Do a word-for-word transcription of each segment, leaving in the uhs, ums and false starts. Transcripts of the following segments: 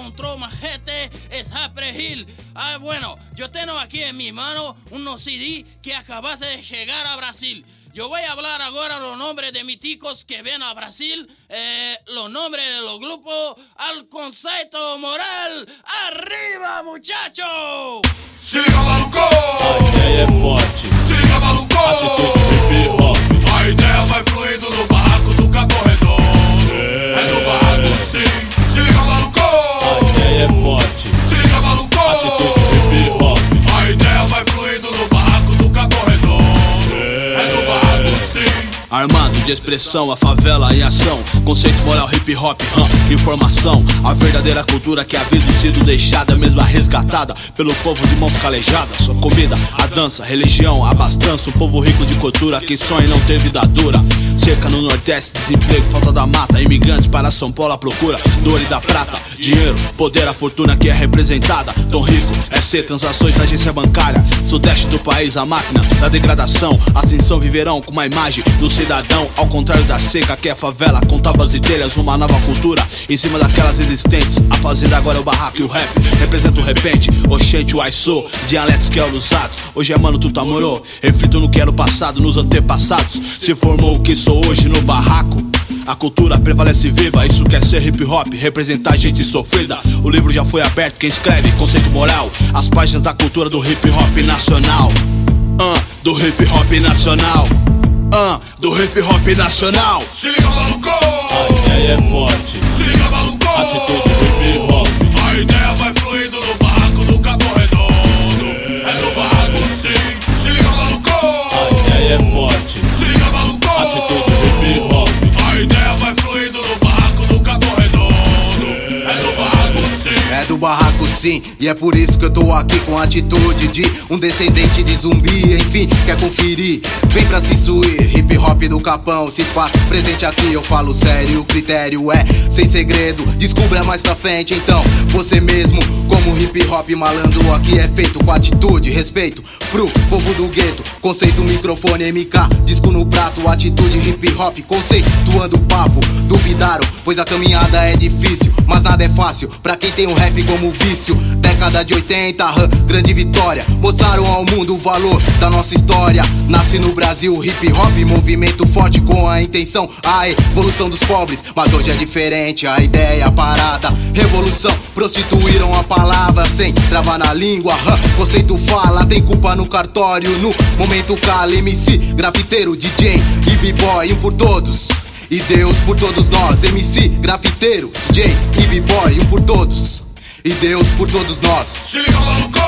encontró más gente es April. Ah, bueno, yo tengo aquí en mi mano unos C D que acabaste de llegar a Brasil. Yo voy a hablar ahora los nombres de mis ticos que ven a Brasil, eh, los nombres de los grupos, al conceito moral. ¡Arriba, muchachos! Se liga, maluco! A ideia é forte, Se liga, maluco! atitude hip hop. A ideia vai fluindo no barraco do Capão Redondo. É, é no barraco sim. Se liga, maluco! A ideia é forte, Se liga, maluco! atitude hip hop. A ideia vai fluindo no barraco do Capão Redondo. É no barraco sim. Armado de expressão, a favela em ação. Conceito moral, hip hop, hum, informação. A verdadeira cultura que havia sido deixada, mesmo resgatada pelo povo de mãos calejadas. Sua comida, a dança, religião, a abastança. Um povo rico de cultura que sonha em não ter vida dura. Cerca no Nordeste, desemprego, falta da mata. Imigrantes para São Paulo à procura do ouro e da prata. Dinheiro, poder, a fortuna que é representada. Tão rico é ser transações na agência bancária. Sudeste do país, a máquina da degradação. Ascensão viverão com uma imagem do cidadão. Ao contrário da seca que é favela, com tábuas e telhas, uma nova cultura em cima daquelas existentes. A fazenda agora é o barraco e o rap representa o repente, oxente, o aiçô, dialetos que é o usado. Hoje é mano, tu tá morou, reflito no que era o passado, nos antepassados. Se formou o que sou hoje no barraco. A cultura prevalece viva, isso quer ser hip hop, representar gente sofrida. O livro já foi aberto, quem escreve, conceito moral. As páginas da cultura do hip hop nacional. uh, Do hip hop nacional. Uh, do hip hop nacional. Se liga, maluco! A ideia é forte, Se liga, maluco! atitude hip hop. A ideia vai fluindo no barraco do Capão Redondo. É no barraco sim. Se liga, maluco! A ideia é forte, Se liga, maluco! atitude hip hop. A ideia vai fluindo no barraco do Capão Redondo. É no barraco sim. É do barraco sim, e é por isso que eu tô aqui com a atitude de um descendente de zumbi. Enfim, quer conferir? Vem pra se instruir, hip hop do Capão se faz presente aqui, eu falo sério. O critério é sem segredo, descubra mais pra frente então você mesmo. Como hip hop malandro aqui é feito com atitude, respeito pro povo do gueto. Conceito, microfone, M K, disco no prato. Atitude, hip hop, conceituando o papo. Duvidaram, pois a caminhada é difícil, mas nada é fácil pra quem tem o rap como vício. Década de oitenta, hum, grande vitória. Mostraram ao mundo o valor da nossa história. Nasce no Brasil hip hop, movimento forte com a intenção, a evolução dos pobres. Mas hoje é diferente, a ideia, a parada. Revolução, prostituíram a palavra sem travar na língua. hum, Conceito fala, tem culpa no cartório. No momento cala, M C, grafiteiro, D J e B-boy, um por todos e Deus por todos nós. M C, grafiteiro, D J e B-boy, um por todos e Deus por todos nós. Se liga, maluco!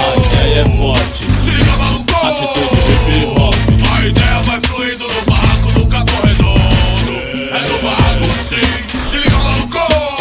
A ideia é forte, Se liga, maluco! atitude hip hop. A ideia vai fluindo no barraco do Capão Redondo. É no barraco sim. Se liga, maluco!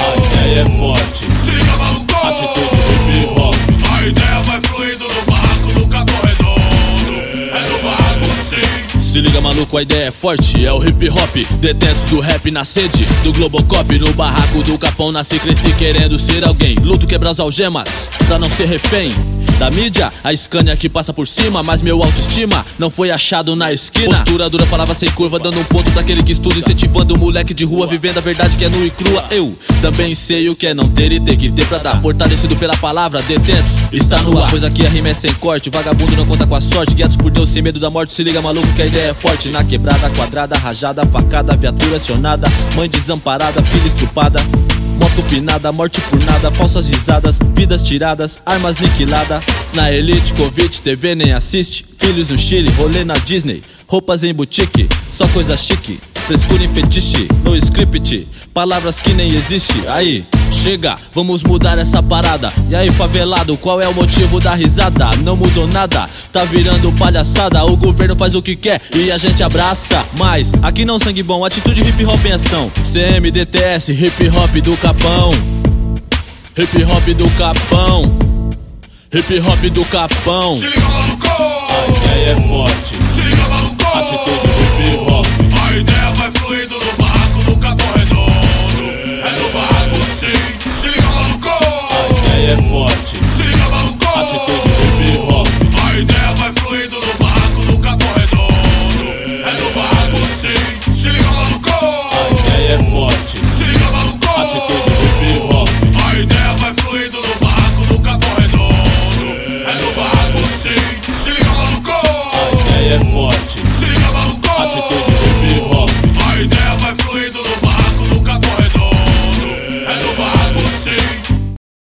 A ideia é forte, Se liga, maluco! atitude hip hop. A ideia vai fluindo no barraco do Capão Redondo. É no barraco sim. Se liga, maluco, a ideia é forte, é o hip hop. Detentos do rap na sede do Globocop. No barraco do Capão nasci, cresci querendo ser alguém. Luto, quebrar as algemas pra não ser refém da mídia, a Scania que passa por cima. Mas meu autoestima não foi achado na esquina. Postura dura, palavra sem curva, dando um ponto daquele que estuda. Incentivando o moleque de rua, vivendo a verdade que é nua e crua. Eu também sei o que é não ter e ter que ter pra dar. Fortalecido pela palavra, detentos, está no ar. Pois aqui a rima é sem corte, vagabundo não conta com a sorte. Guiados por Deus, sem medo da morte. Se liga, maluco, que a ideia é forte. Na quebrada, quadrada, rajada, facada, viatura acionada. Mãe desamparada, filha estrupada, moto pinada, morte por nada, falsas risadas, vidas tiradas, armas aniquiladas. Na elite, convite, T V nem assiste. Filhos no Chile, rolê na Disney, roupas em boutique, só coisa chique. Frescura em fetiche, no script, palavras que nem existe. Aí, chega, vamos mudar essa parada. E aí, favelado, qual é o motivo da risada? Não mudou nada, tá virando palhaçada. O governo faz o que quer e a gente abraça. Mas aqui não sangue bom, atitude hip hop em ação. C M D T S, hip hop do Capão. Hip hop do Capão. Hip hop do Capão. Se liga, maluco! A ideia é forte, Se liga, maluco! atitude hip hop. A ideia vai fluindo no barraco do Capão Redondo. É no barraco sim. Se liga, maluco! A ideia é forte,